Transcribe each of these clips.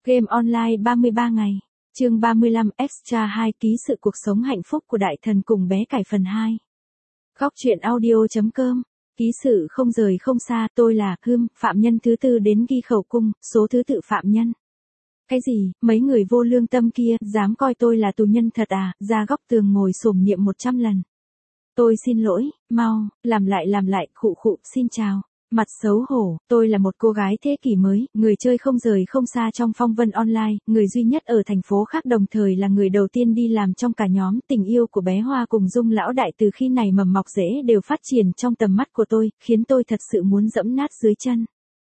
Game online 33 ngày. Chương 35 Extra 2 ký sự cuộc sống hạnh phúc của đại thần cùng bé cải phần 2. Góc truyện audio.com. Ký sự không rời không xa, tôi là Hươm, phạm nhân thứ tư đến ghi khẩu cung, số thứ tự phạm nhân. Cái gì, mấy người vô lương tâm kia, dám coi tôi là tù nhân thật à, ra góc tường ngồi xổm niệm 100 lần. Tôi xin lỗi, mau, làm lại, khụ, xin chào. Mặt xấu hổ, tôi là một cô gái thế kỷ mới, người chơi không rời không xa trong phong vân online, người duy nhất ở thành phố khác đồng thời là người đầu tiên đi làm trong cả nhóm. Tình yêu của bé Hoa cùng Dung lão đại từ khi này mầm mọc rễ đều phát triển trong tầm mắt của tôi, khiến tôi thật sự muốn giẫm nát dưới chân.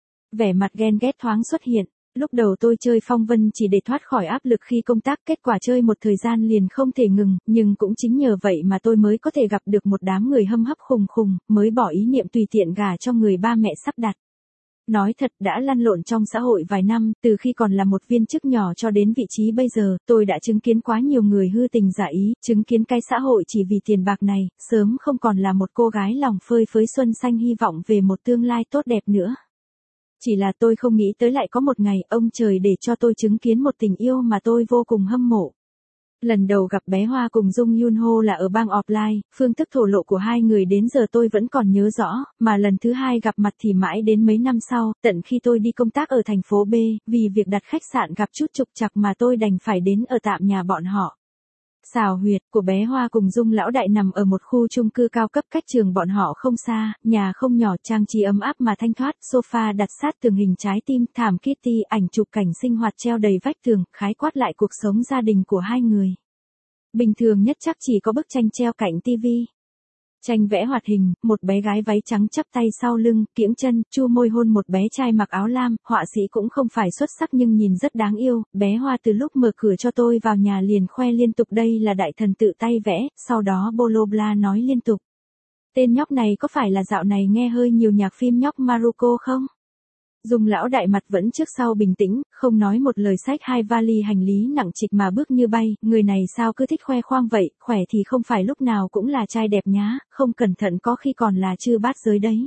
Vẻ mặt ghen ghét thoáng xuất hiện. Lúc đầu tôi chơi phong vân chỉ để thoát khỏi áp lực khi công tác, kết quả chơi một thời gian liền không thể ngừng, nhưng cũng chính nhờ vậy mà tôi mới có thể gặp được một đám người hâm hấp khùng, mới bỏ ý niệm tùy tiện gả cho người ba mẹ sắp đặt. Nói thật, đã lăn lộn trong xã hội vài năm, từ khi còn là một viên chức nhỏ cho đến vị trí bây giờ, tôi đã chứng kiến quá nhiều người hư tình giả ý, chứng kiến cái xã hội chỉ vì tiền bạc này, sớm không còn là một cô gái lòng phơi phới xuân xanh hy vọng về một tương lai tốt đẹp nữa. Chỉ là tôi không nghĩ tới lại có một ngày ông trời để cho tôi chứng kiến một tình yêu mà tôi vô cùng hâm mộ. Lần đầu gặp bé Hoa cùng Jung Yoon Ho là ở bang offline, phương thức thổ lộ của hai người đến giờ tôi vẫn còn nhớ rõ, mà lần thứ hai gặp mặt thì mãi đến mấy năm sau, tận khi tôi đi công tác ở thành phố B, vì việc đặt khách sạn gặp chút trục trặc mà tôi đành phải đến ở tạm nhà bọn họ. Xào huyệt của bé Hoa cùng Dung lão đại nằm ở một khu chung cư cao cấp cách trường bọn họ không xa, nhà không nhỏ, trang trí ấm áp mà thanh thoát, sofa đặt sát tường hình trái tim, thảm Kitty, ảnh chụp cảnh sinh hoạt treo đầy vách tường, khái quát lại cuộc sống gia đình của hai người. Bình thường nhất chắc chỉ có bức tranh treo cạnh tivi. Tranh vẽ hoạt hình, một bé gái váy trắng chắp tay sau lưng, kiễng chân, chu môi hôn một bé trai mặc áo lam, họa sĩ cũng không phải xuất sắc nhưng nhìn rất đáng yêu. Bé Hoa từ lúc mở cửa cho tôi vào nhà liền khoe liên tục đây là đại thần tự tay vẽ, sau đó bolo bla nói liên tục. Tên nhóc này có phải là dạo này nghe hơi nhiều nhạc phim nhóc Maruko không? Dung lão đại mặt vẫn trước sau bình tĩnh, không nói một lời, xách hai vali hành lý nặng trịch mà bước như bay, người này sao cứ thích khoe khoang vậy, khỏe thì không phải lúc nào cũng là trai đẹp nhá, không cẩn thận có khi còn là chư bát giới đấy.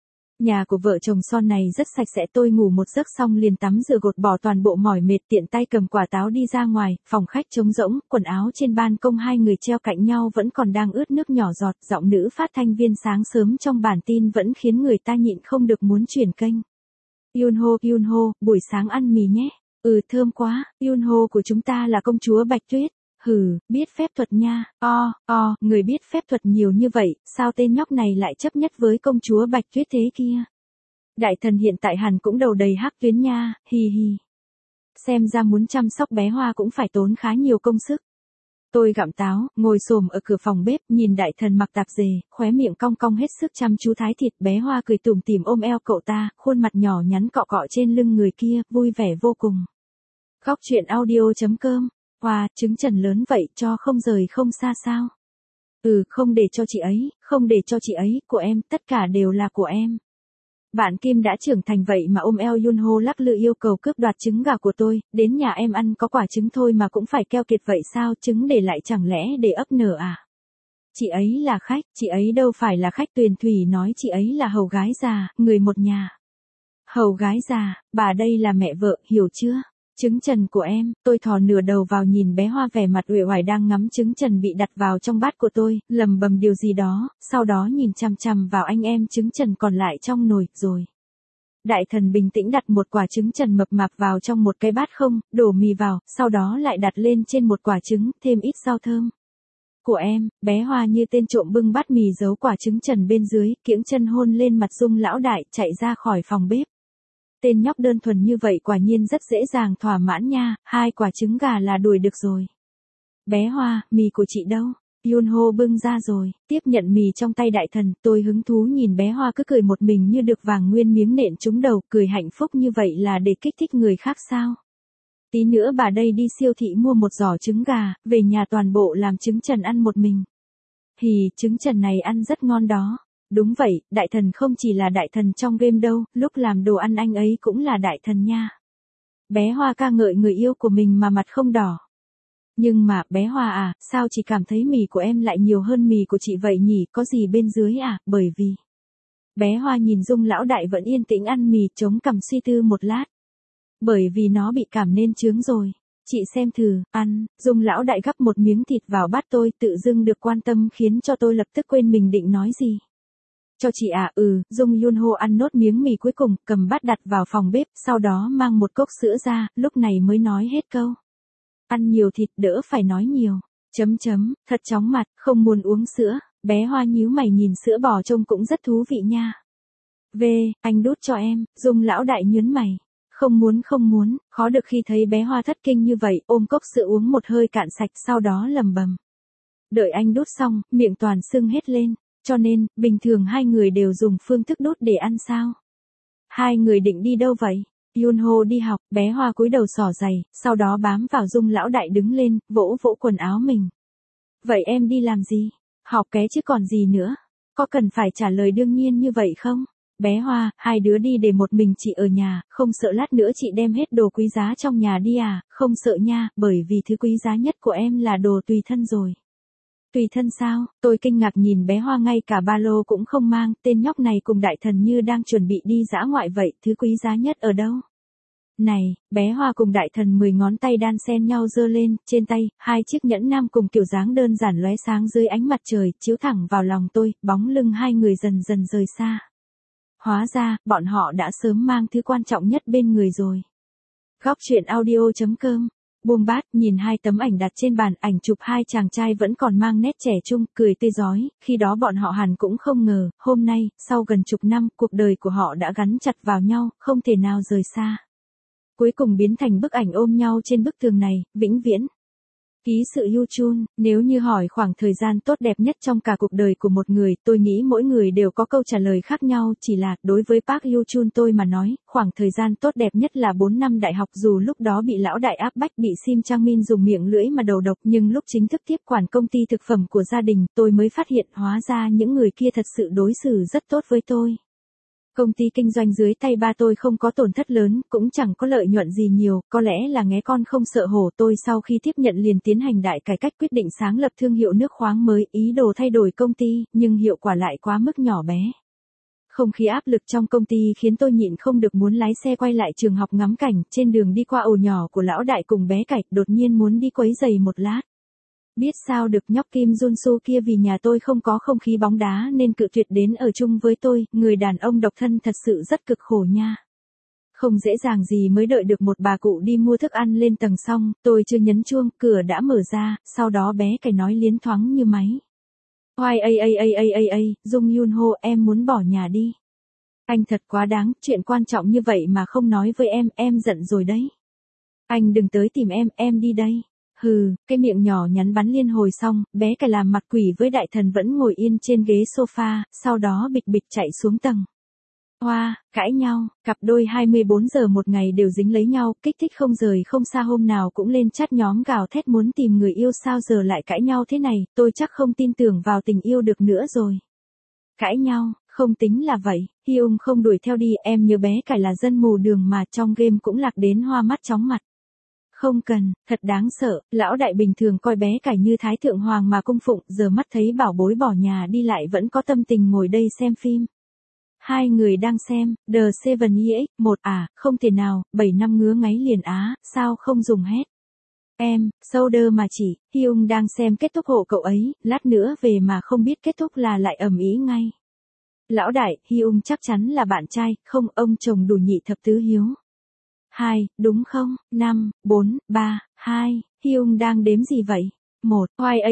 Nhà của vợ chồng son này rất sạch sẽ, tôi ngủ một giấc xong liền tắm rửa gột bỏ toàn bộ mỏi mệt, tiện tay cầm quả táo đi ra ngoài, phòng khách trống rỗng, quần áo trên ban công hai người treo cạnh nhau vẫn còn đang ướt nước nhỏ giọt, giọng nữ phát thanh viên sáng sớm trong bản tin vẫn khiến người ta nhịn không được muốn chuyển kênh. Yoon Ho, buổi sáng ăn mì nhé. Thơm quá, Yoon Ho của chúng ta là công chúa Bạch Tuyết. Biết phép thuật nha. Người biết phép thuật nhiều như vậy, sao tên nhóc này lại chấp nhất với công chúa Bạch Tuyết thế kia? Đại thần hiện tại hẳn cũng đầu đầy hắc tuyến nha, hi. Xem ra muốn chăm sóc bé Hoa cũng phải tốn khá nhiều công sức. Tôi gặm táo, ngồi xổm ở cửa phòng bếp, nhìn đại thần mặc tạp dề, khóe miệng cong cong hết sức chăm chú thái thịt. Bé Hoa cười tủm tỉm ôm eo cậu ta, khuôn mặt nhỏ nhắn cọ cọ trên lưng người kia, vui vẻ vô cùng. Góc truyện audio.com. Hoa, trứng trần lớn vậy, cho không rời không xa sao? Không để cho chị ấy, của em, tất cả đều là của em. Bạn Kim đã trưởng thành vậy mà ôm eo Yoon Ho lắc lư yêu cầu cướp đoạt trứng gà của tôi, đến nhà em ăn có quả trứng thôi mà cũng phải keo kiệt vậy sao, trứng để lại chẳng lẽ để ấp nở à? Chị ấy là khách, chị ấy đâu phải là khách, Tuyền Thủy nói chị ấy là hầu gái già, người một nhà. Hầu gái già, bà đây là mẹ vợ, hiểu chưa? Trứng trần của em, tôi thò nửa đầu vào nhìn bé Hoa vẻ mặt uể oải đang ngắm trứng trần bị đặt vào trong bát của tôi, lầm bầm điều gì đó, sau đó nhìn chằm chằm vào anh em trứng trần còn lại trong nồi, rồi. Đại thần bình tĩnh đặt một quả trứng trần mập mạp vào trong một cái bát không, đổ mì vào, sau đó lại đặt lên trên một quả trứng, thêm ít rau thơm. Của em, bé Hoa như tên trộm bưng bát mì giấu quả trứng trần bên dưới, kiễng chân hôn lên mặt Dung lão đại, chạy ra khỏi phòng bếp. Tên nhóc đơn thuần như vậy quả nhiên rất dễ dàng thỏa mãn nha, 2 quả trứng gà là đuổi được rồi. Bé Hoa, mì của chị đâu? Yoon Ho bưng ra rồi, tiếp nhận mì trong tay đại thần, tôi hứng thú nhìn bé Hoa cứ cười một mình như được vàng nguyên miếng nện trúng đầu, cười hạnh phúc như vậy là để kích thích người khác sao? Tí nữa bà đây đi siêu thị mua một giỏ trứng gà, về nhà toàn bộ làm trứng trần ăn một mình. Trứng trần này ăn rất ngon đó. Đúng vậy, đại thần không chỉ là đại thần trong game đâu, lúc làm đồ ăn anh ấy cũng là đại thần nha. Bé Hoa ca ngợi người yêu của mình mà mặt không đỏ. Nhưng mà, bé Hoa à, sao chị cảm thấy mì của em lại nhiều hơn mì của chị vậy nhỉ, có gì bên dưới à, bởi vì... Bé Hoa nhìn Dung lão đại vẫn yên tĩnh ăn mì, chống cằm suy tư một lát. bởi vì nó bị cảm nên chướng rồi. Chị xem thử, ăn, Dung lão đại gắp một miếng thịt vào bát tôi, tự dưng được quan tâm khiến cho tôi lập tức quên mình định nói gì. Cho chị à, Dung Yunho ăn nốt miếng mì cuối cùng, cầm bát đặt vào phòng bếp, sau đó mang một cốc sữa ra, lúc này mới nói hết câu. Ăn nhiều thịt đỡ phải nói nhiều. Thật chóng mặt, không muốn uống sữa, bé Hoa nhíu mày nhìn sữa bò trông cũng rất thú vị nha. Anh đút cho em, Dung lão đại nhớn mày. Không muốn, khó được khi thấy bé Hoa thất kinh như vậy, ôm cốc sữa uống một hơi cạn sạch sau đó lầm bầm. Đợi anh đút xong, miệng toàn sưng hết lên, cho nên, bình thường hai người đều dùng phương thức đút để ăn sao? Hai người định đi đâu vậy? Yunho đi học, bé Hoa cúi đầu xỏ giày, sau đó bám vào Dung lão đại đứng lên, vỗ vỗ quần áo mình. Vậy em đi làm gì? Học ké chứ còn gì nữa? Có cần phải trả lời đương nhiên như vậy không? Bé Hoa, hai đứa đi để một mình chị ở nhà, không sợ lát nữa chị đem hết đồ quý giá trong nhà đi à? Không sợ nha, bởi vì thứ quý giá nhất của em là đồ tùy thân rồi. Tùy thân sao? Tôi kinh ngạc nhìn bé Hoa ngay cả ba lô cũng không mang, tên nhóc này cùng đại thần như đang chuẩn bị đi dã ngoại vậy, thứ quý giá nhất ở đâu? Này, bé Hoa cùng đại thần 10 ngón tay đan xen nhau giơ lên, trên tay, hai chiếc nhẫn nam cùng kiểu dáng đơn giản lóe sáng dưới ánh mặt trời, chiếu thẳng vào lòng tôi, bóng lưng hai người dần dần rời xa. Hóa ra, bọn họ đã sớm mang thứ quan trọng nhất bên người rồi. Góc truyện audio.com. Buông bát, nhìn hai tấm ảnh đặt trên bàn, ảnh chụp hai chàng trai vẫn còn mang nét trẻ trung, cười tươi rói, khi đó bọn họ hẳn cũng không ngờ, hôm nay, sau gần chục năm, cuộc đời của họ đã gắn chặt vào nhau, không thể nào rời xa. Cuối cùng biến thành bức ảnh ôm nhau trên bức tường này, vĩnh viễn. Ký sự Yu Chun, nếu như hỏi khoảng thời gian tốt đẹp nhất trong cả cuộc đời của một người, tôi nghĩ mỗi người đều có câu trả lời khác nhau, chỉ là, đối với Park Yu Chun tôi mà nói, khoảng thời gian tốt đẹp nhất là 4 năm đại học, dù lúc đó bị lão đại áp bách, bị Sim Chang Min dùng miệng lưỡi mà đầu độc, nhưng lúc chính thức tiếp quản công ty thực phẩm của gia đình, tôi mới phát hiện hóa ra những người kia thật sự đối xử rất tốt với tôi. Công ty kinh doanh dưới tay ba tôi không có tổn thất lớn, cũng chẳng có lợi nhuận gì nhiều, có lẽ là nghé con không sợ hổ. Tôi sau khi tiếp nhận liền tiến hành đại cải cách, quyết định sáng lập thương hiệu nước khoáng mới, ý đồ thay đổi công ty, nhưng hiệu quả lại quá mức nhỏ bé. Không khí áp lực trong công ty khiến tôi nhịn không được muốn lái xe quay lại trường học ngắm cảnh, trên đường đi qua ổ nhỏ của lão đại cùng bé Cải, đột nhiên muốn đi quấy giày một lát. Biết sao được, nhóc Kim Junsu kia vì nhà tôi không có không khí bóng đá nên cự tuyệt đến ở chung với tôi, người đàn ông độc thân thật sự rất cực khổ nha. Không dễ dàng gì mới đợi được một bà cụ đi mua thức ăn lên tầng xong, tôi chưa nhấn chuông, cửa đã mở ra, sau đó bé Cải nói liến thoáng như máy. Oai Dung Yunho, em muốn bỏ nhà đi. Anh thật quá đáng, chuyện quan trọng như vậy mà không nói với em giận rồi đấy. Anh đừng tới tìm em đi đây. Cái miệng nhỏ nhắn bắn liên hồi xong, bé Cải làm mặt quỷ với đại thần vẫn ngồi yên trên ghế sofa, sau đó bịch bịch chạy xuống tầng. Cãi nhau, cặp đôi 24 giờ một ngày đều dính lấy nhau, kích thích không rời không xa, hôm nào cũng lên chat nhóm gào thét muốn tìm người yêu, sao giờ lại cãi nhau thế này, tôi chắc không tin tưởng vào tình yêu được nữa rồi. Cãi nhau, không tính là vậy, Hyung không đuổi theo đi, em nhớ bé Cải là dân mù đường mà trong game cũng lạc đến hoa mắt chóng mặt. Không cần, thật đáng sợ, lão đại bình thường coi bé Cải như thái thượng hoàng mà cung phụng, giờ mắt thấy bảo bối bỏ nhà đi lại vẫn có tâm tình ngồi đây xem phim. Hai người đang xem, The Seven EX, không thể nào, 7 năm ngứa ngáy liền á, sao không dùng hết. Shoulder mà chỉ, Hyung đang xem kết thúc hộ cậu ấy, lát nữa về mà không biết kết thúc là lại ầm ĩ ngay. Lão đại, Hyung chắc chắn là bạn trai, không ông chồng đủ nhị thập tứ hiếu. 2, đúng không? 5, 4, 3, 2, Hyung đang đếm gì vậy? 1,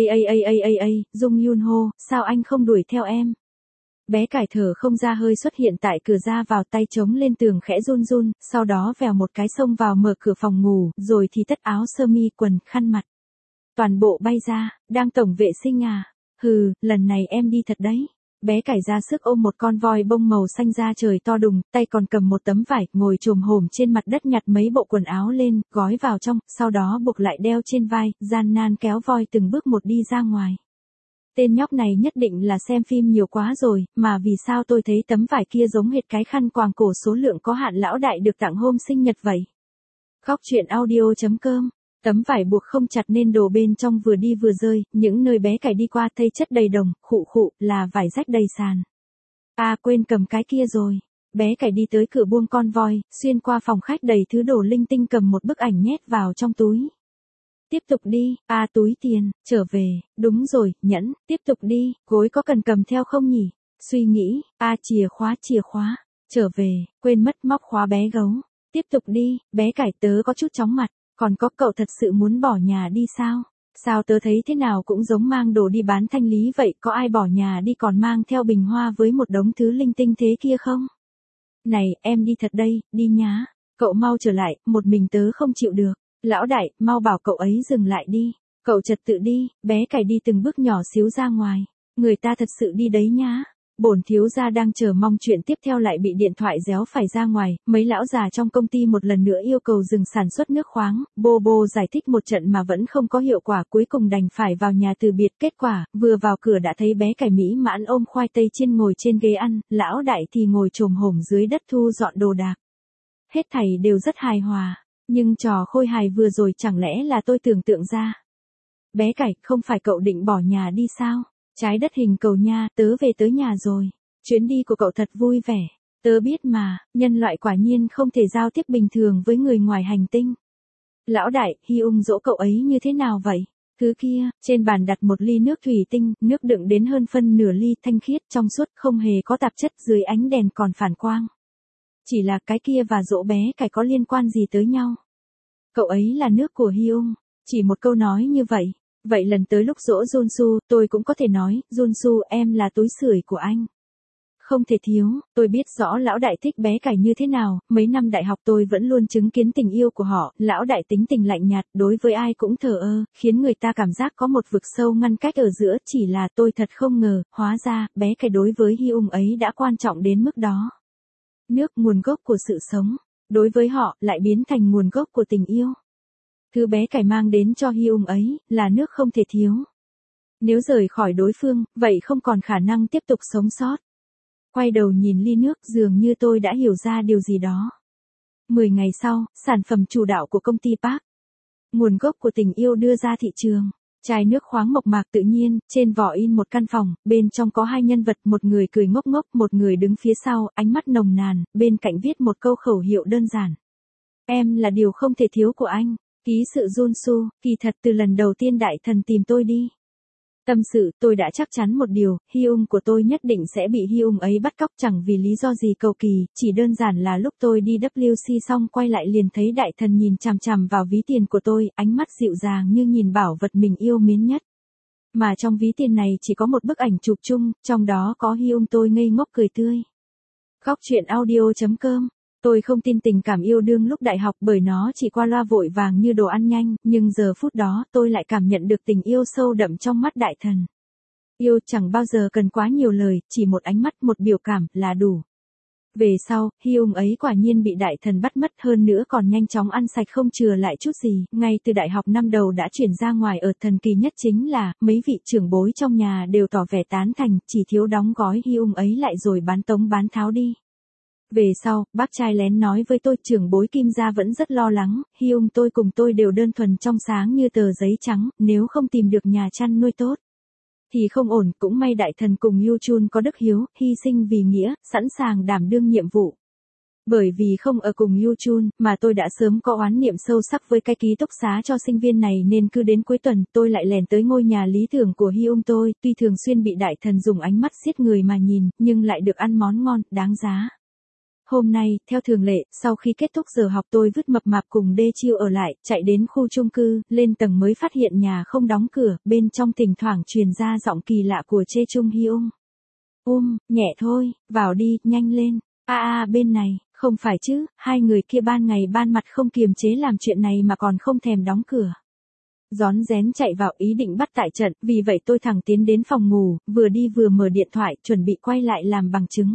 Dung Yunho, sao anh không đuổi theo em? Bé Cải thở không ra hơi xuất hiện tại cửa ra vào, tay chống lên tường khẽ run run, sau đó vèo một cái xông vào mở cửa phòng ngủ, rồi thì tất áo sơ mi quần khăn mặt. Toàn bộ bay ra, đang tổng vệ sinh à? Lần này em đi thật đấy. Bé Cải ra sức ôm một con voi bông màu xanh da trời to đùng, tay còn cầm một tấm vải, ngồi chồm hổm trên mặt đất nhặt mấy bộ quần áo lên, gói vào trong, sau đó buộc lại đeo trên vai, gian nan kéo voi từng bước một đi ra ngoài. Tên nhóc này nhất định là xem phim nhiều quá rồi, mà vì sao tôi thấy tấm vải kia giống hệt cái khăn quàng cổ số lượng có hạn lão đại được tặng hôm sinh nhật vậy? Góc truyện audio.com. Tấm vải buộc không chặt nên đồ bên trong vừa đi vừa rơi, những nơi bé Cải đi qua thây chất đầy đồng, khụ là vải rách đầy sàn. Quên cầm cái kia rồi. Bé cải đi tới cửa buông con voi, xuyên qua phòng khách đầy thứ đồ linh tinh cầm một bức ảnh nhét vào trong túi. Tiếp tục đi, túi tiền, trở về, đúng rồi, nhẫn, tiếp tục đi, gối có cần cầm theo không nhỉ? Suy nghĩ, chìa khóa, trở về, quên mất móc khóa bé gấu. Tiếp tục đi, bé cải tớ có chút chóng mặt, còn có cậu thật sự muốn bỏ nhà đi sao? Sao tớ thấy thế nào cũng giống mang đồ đi bán thanh lý vậy, có ai bỏ nhà đi còn mang theo bình hoa với một đống thứ linh tinh thế kia không? Này, em đi thật đây, đi nhá. Cậu mau trở lại, một mình tớ không chịu được. Lão đại, mau bảo cậu ấy dừng lại đi. Cậu trật tự đi, bé cải đi từng bước nhỏ xíu ra ngoài. Người ta thật sự đi đấy nhá. Bổn thiếu gia đang chờ mong chuyện tiếp theo lại bị điện thoại réo phải ra ngoài, mấy lão già trong công ty một lần nữa yêu cầu dừng sản xuất nước khoáng, Bobo giải thích một trận mà vẫn không có hiệu quả, cuối cùng đành phải vào nhà từ biệt. Kết quả, vừa vào cửa đã thấy bé cải mỹ mãn ôm khoai tây chiên ngồi trên ghế ăn, lão đại thì ngồi chồm hổm dưới đất thu dọn đồ đạc. Hết thảy đều rất hài hòa, nhưng trò khôi hài vừa rồi chẳng lẽ là tôi tưởng tượng ra. Bé cải, không phải cậu định bỏ nhà đi sao? Trái đất hình cầu nha, tớ về tới nhà rồi. Chuyến đi của cậu thật vui vẻ. Tớ biết mà, nhân loại quả nhiên không thể giao tiếp bình thường với người ngoài hành tinh. Lão đại, Hyung dỗ cậu ấy như thế nào vậy? Thứ kia, trên bàn đặt một ly nước thủy tinh, nước đựng đến hơn phân nửa ly, thanh khiết, trong suốt, không hề có tạp chất, dưới ánh đèn còn phản quang. Chỉ là cái kia và dỗ bé cải có liên quan gì tới nhau? Cậu ấy là nước của Hyung. Chỉ một câu nói như vậy. Vậy lần tới lúc dỗ Junsu, tôi cũng có thể nói, Junsu, em là túi sưởi của anh. Không thể thiếu, tôi biết rõ lão đại thích bé cải như thế nào, mấy năm đại học tôi vẫn luôn chứng kiến tình yêu của họ, lão đại tính tình lạnh nhạt, đối với ai cũng thờ ơ, khiến người ta cảm giác có một vực sâu ngăn cách ở giữa, chỉ là tôi thật không ngờ, hóa ra, bé cải đối với Hyung ấy đã quan trọng đến mức đó. Nước, nguồn gốc của sự sống, đối với họ, lại biến thành nguồn gốc của tình yêu. Thứ bé cải mang đến cho Hyung ấy, là nước không thể thiếu. Nếu rời khỏi đối phương, vậy không còn khả năng tiếp tục sống sót. Quay đầu nhìn ly nước, dường như tôi đã hiểu ra điều gì đó. 10 ngày sau, sản phẩm chủ đạo của công ty Park. Nguồn gốc của tình yêu đưa ra thị trường. Chai nước khoáng mộc mạc tự nhiên, trên vỏ in một căn phòng, bên trong có hai nhân vật, một người cười ngốc ngốc, một người đứng phía sau, ánh mắt nồng nàn, bên cạnh viết một câu khẩu hiệu đơn giản. Em là điều không thể thiếu của anh. Ký sự Junsu, kỳ thật từ lần đầu tiên đại thần tìm tôi đi. Tâm sự, tôi đã chắc chắn một điều, Hyung của tôi nhất định sẽ bị Hyung ấy bắt cóc, chẳng vì lý do gì cầu kỳ, chỉ đơn giản là lúc tôi đi WC xong quay lại liền thấy đại thần nhìn chằm chằm vào ví tiền của tôi, ánh mắt dịu dàng như nhìn bảo vật mình yêu mến nhất. Mà trong ví tiền này chỉ có một bức ảnh chụp chung, trong đó có Hyung tôi ngây ngốc cười tươi. Góc truyện audio.com. Tôi không tin tình cảm yêu đương lúc đại học bởi nó chỉ qua loa vội vàng như đồ ăn nhanh, nhưng giờ phút đó tôi lại cảm nhận được tình yêu sâu đậm trong mắt đại thần. Yêu chẳng bao giờ cần quá nhiều lời, chỉ một ánh mắt, một biểu cảm là đủ. Về sau, Hyung ấy quả nhiên bị đại thần bắt mất, hơn nữa còn nhanh chóng ăn sạch không chừa lại chút gì, ngay từ đại học năm đầu đã chuyển ra ngoài ở. Thần kỳ nhất chính là, mấy vị trưởng bối trong nhà đều tỏ vẻ tán thành, chỉ thiếu đóng gói Hyung ấy lại rồi bán tống bán tháo đi. Về sau, bác trai lén nói với tôi, trưởng bối Kim gia vẫn rất lo lắng, Hyung tôi cùng tôi đều đơn thuần trong sáng như tờ giấy trắng, nếu không tìm được nhà chăn nuôi tốt thì không ổn. Cũng may đại thần cùng Yu Chun có đức hiếu, hy sinh vì nghĩa, sẵn sàng đảm đương nhiệm vụ. Bởi vì không ở cùng Yu Chun, mà tôi đã sớm có oán niệm sâu sắc với cái ký túc xá cho sinh viên này, nên cứ đến cuối tuần, tôi lại lèn tới ngôi nhà lý tưởng của Hyung tôi, tuy thường xuyên bị đại thần dùng ánh mắt xiết người mà nhìn, nhưng lại được ăn món ngon, đáng giá. Hôm nay, theo thường lệ, sau khi kết thúc giờ học tôi vứt mập mạp cùng Đê Chiêu ở lại, chạy đến khu chung cư, lên tầng mới phát hiện nhà không đóng cửa, bên trong thỉnh thoảng truyền ra giọng kỳ lạ của Chê Chung Hyung. Nhẹ thôi, vào đi, nhanh lên. Bên này, không phải chứ, hai người kia ban ngày ban mặt không kiềm chế làm chuyện này mà còn không thèm đóng cửa. Rón rén chạy vào ý định bắt tại trận, vì vậy tôi thẳng tiến đến phòng ngủ, vừa đi vừa mở điện thoại, chuẩn bị quay lại làm bằng chứng.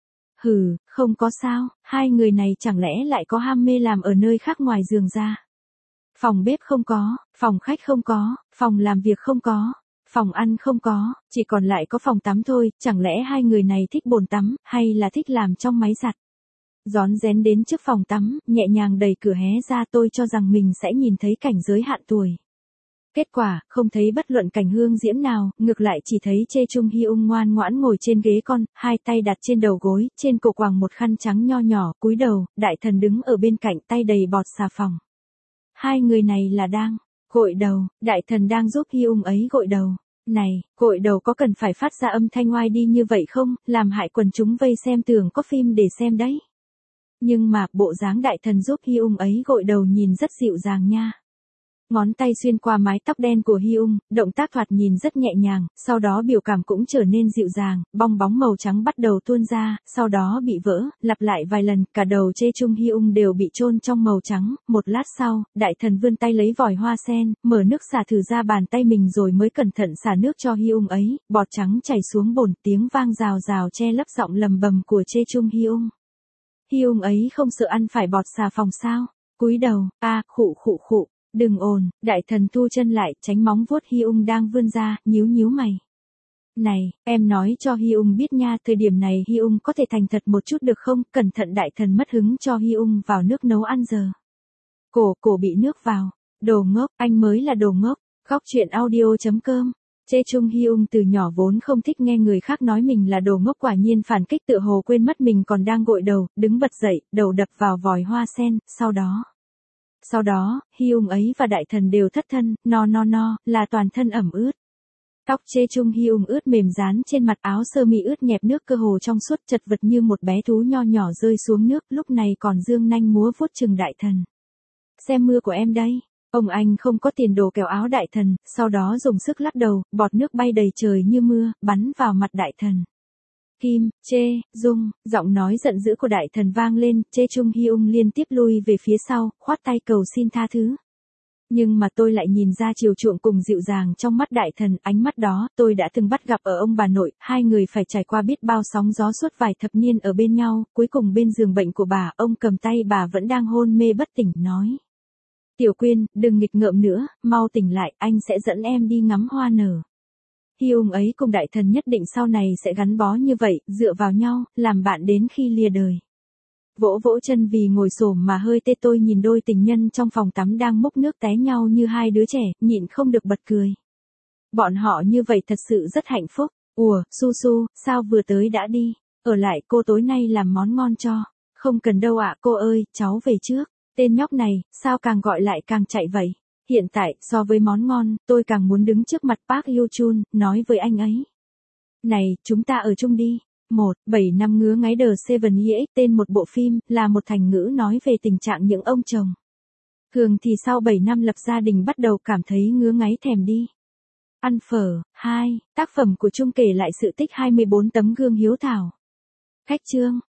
Không có sao, hai người này chẳng lẽ lại có ham mê làm ở nơi khác ngoài giường ra. Phòng bếp không có, phòng khách không có, phòng làm việc không có, phòng ăn không có, chỉ còn lại có phòng tắm thôi, chẳng lẽ hai người này thích bồn tắm, hay là thích làm trong máy giặt. Rón rén đến trước phòng tắm, nhẹ nhàng đẩy cửa hé ra, tôi cho rằng mình sẽ nhìn thấy cảnh giới hạn tuổi. Kết quả, không thấy bất luận cảnh hương diễm nào, ngược lại chỉ thấy Chê Chung Hyung ngoan ngoãn ngồi trên ghế con, hai tay đặt trên đầu gối, trên cổ quàng một khăn trắng nho nhỏ, cúi đầu, đại thần đứng ở bên cạnh tay đầy bọt xà phòng. Hai người này là đang gội đầu, đại thần đang giúp Hyung ấy gội đầu. Này, gội đầu có cần phải phát ra âm thanh oai đi như vậy không, làm hại quần chúng vây xem tưởng có phim để xem đấy. Nhưng mà, bộ dáng đại thần giúp Hyung ấy gội đầu nhìn rất dịu dàng nha. Ngón tay xuyên qua mái tóc đen của Hyung, động tác thoạt nhìn rất nhẹ nhàng, sau đó biểu cảm cũng trở nên dịu dàng, bong bóng màu trắng bắt đầu tuôn ra, sau đó bị vỡ, lặp lại vài lần, cả đầu Chê Chung Hyung đều bị chôn trong màu trắng. Một lát sau, đại thần vươn tay lấy vòi hoa sen, mở nước xả thử ra bàn tay mình rồi mới cẩn thận xả nước cho Hyung ấy, bọt trắng chảy xuống bồn, tiếng vang rào rào che lấp giọng lầm bầm của Chê Chung Hyung. Hyung ấy không sợ ăn phải bọt xà phòng sao? Cúi đầu, khụ khụ khụ. Đừng ồn, đại thần thu chân lại, tránh móng vuốt Hyung đang vươn ra, nhíu nhíu mày. Này, em nói cho Hyung biết nha, thời điểm này Hyung có thể thành thật một chút được không, cẩn thận đại thần mất hứng cho Hyung vào nước nấu ăn giờ. Cổ bị nước vào. Đồ ngốc, anh mới là đồ ngốc. Góc truyện audio.com. Chê Chung Hyung từ nhỏ vốn không thích nghe người khác nói mình là đồ ngốc, quả nhiên phản kích tựa hồ quên mất mình còn đang gội đầu, đứng bật dậy, đầu đập vào vòi hoa sen, Sau đó, Hyung ấy và đại thần đều thất thân, là toàn thân ẩm ướt. Tóc Chê Chung Hyung ướt mềm dán trên mặt, áo sơ mi ướt nhẹp nước cơ hồ trong suốt, chật vật như một bé thú nho nhỏ rơi xuống nước, lúc này còn dương nanh múa vuốt chừng đại thần. Xem mưa của em đây. Ông anh không có tiền đồ kéo áo đại thần, sau đó dùng sức lắc đầu, bọt nước bay đầy trời như mưa, bắn vào mặt đại thần. Kim, Chê, Dung, giọng nói giận dữ của đại thần vang lên, Chê Chung Hyung liên tiếp lui về phía sau, khoát tay cầu xin tha thứ. Nhưng mà tôi lại nhìn ra chiều chuộng cùng dịu dàng trong mắt đại thần, ánh mắt đó, tôi đã từng bắt gặp ở ông bà nội, hai người phải trải qua biết bao sóng gió suốt vài thập niên ở bên nhau, cuối cùng bên giường bệnh của bà, ông cầm tay bà vẫn đang hôn mê bất tỉnh, nói. Tiểu Quyên, đừng nghịch ngợm nữa, mau tỉnh lại, anh sẽ dẫn em đi ngắm hoa nở. Hyung ấy cùng đại thần nhất định sau này sẽ gắn bó như vậy, dựa vào nhau, làm bạn đến khi lìa đời. Vỗ vỗ chân vì ngồi xổm mà hơi tê, tôi nhìn đôi tình nhân trong phòng tắm đang múc nước té nhau như hai đứa trẻ, nhịn không được bật cười. Bọn họ như vậy thật sự rất hạnh phúc. Ủa, Su Su, sao vừa tới đã đi? Ở lại cô tối nay làm món ngon cho. Không cần đâu ạ cô ơi, cháu về trước. Tên nhóc này, sao càng gọi lại càng chạy vậy? Hiện tại, so với món ngon, tôi càng muốn đứng trước mặt Park Hyo Chun, nói với anh ấy. Này, chúng ta ở chung đi. 7 năm ngứa ngáy The Seven Years, tên một bộ phim, là một thành ngữ nói về tình trạng những ông chồng. Thường thì sau 7 năm lập gia đình bắt đầu cảm thấy ngứa ngáy thèm đi. Ăn phở. 2. Tác phẩm của Chung kể lại sự tích 24 tấm gương hiếu thảo. Khách chương.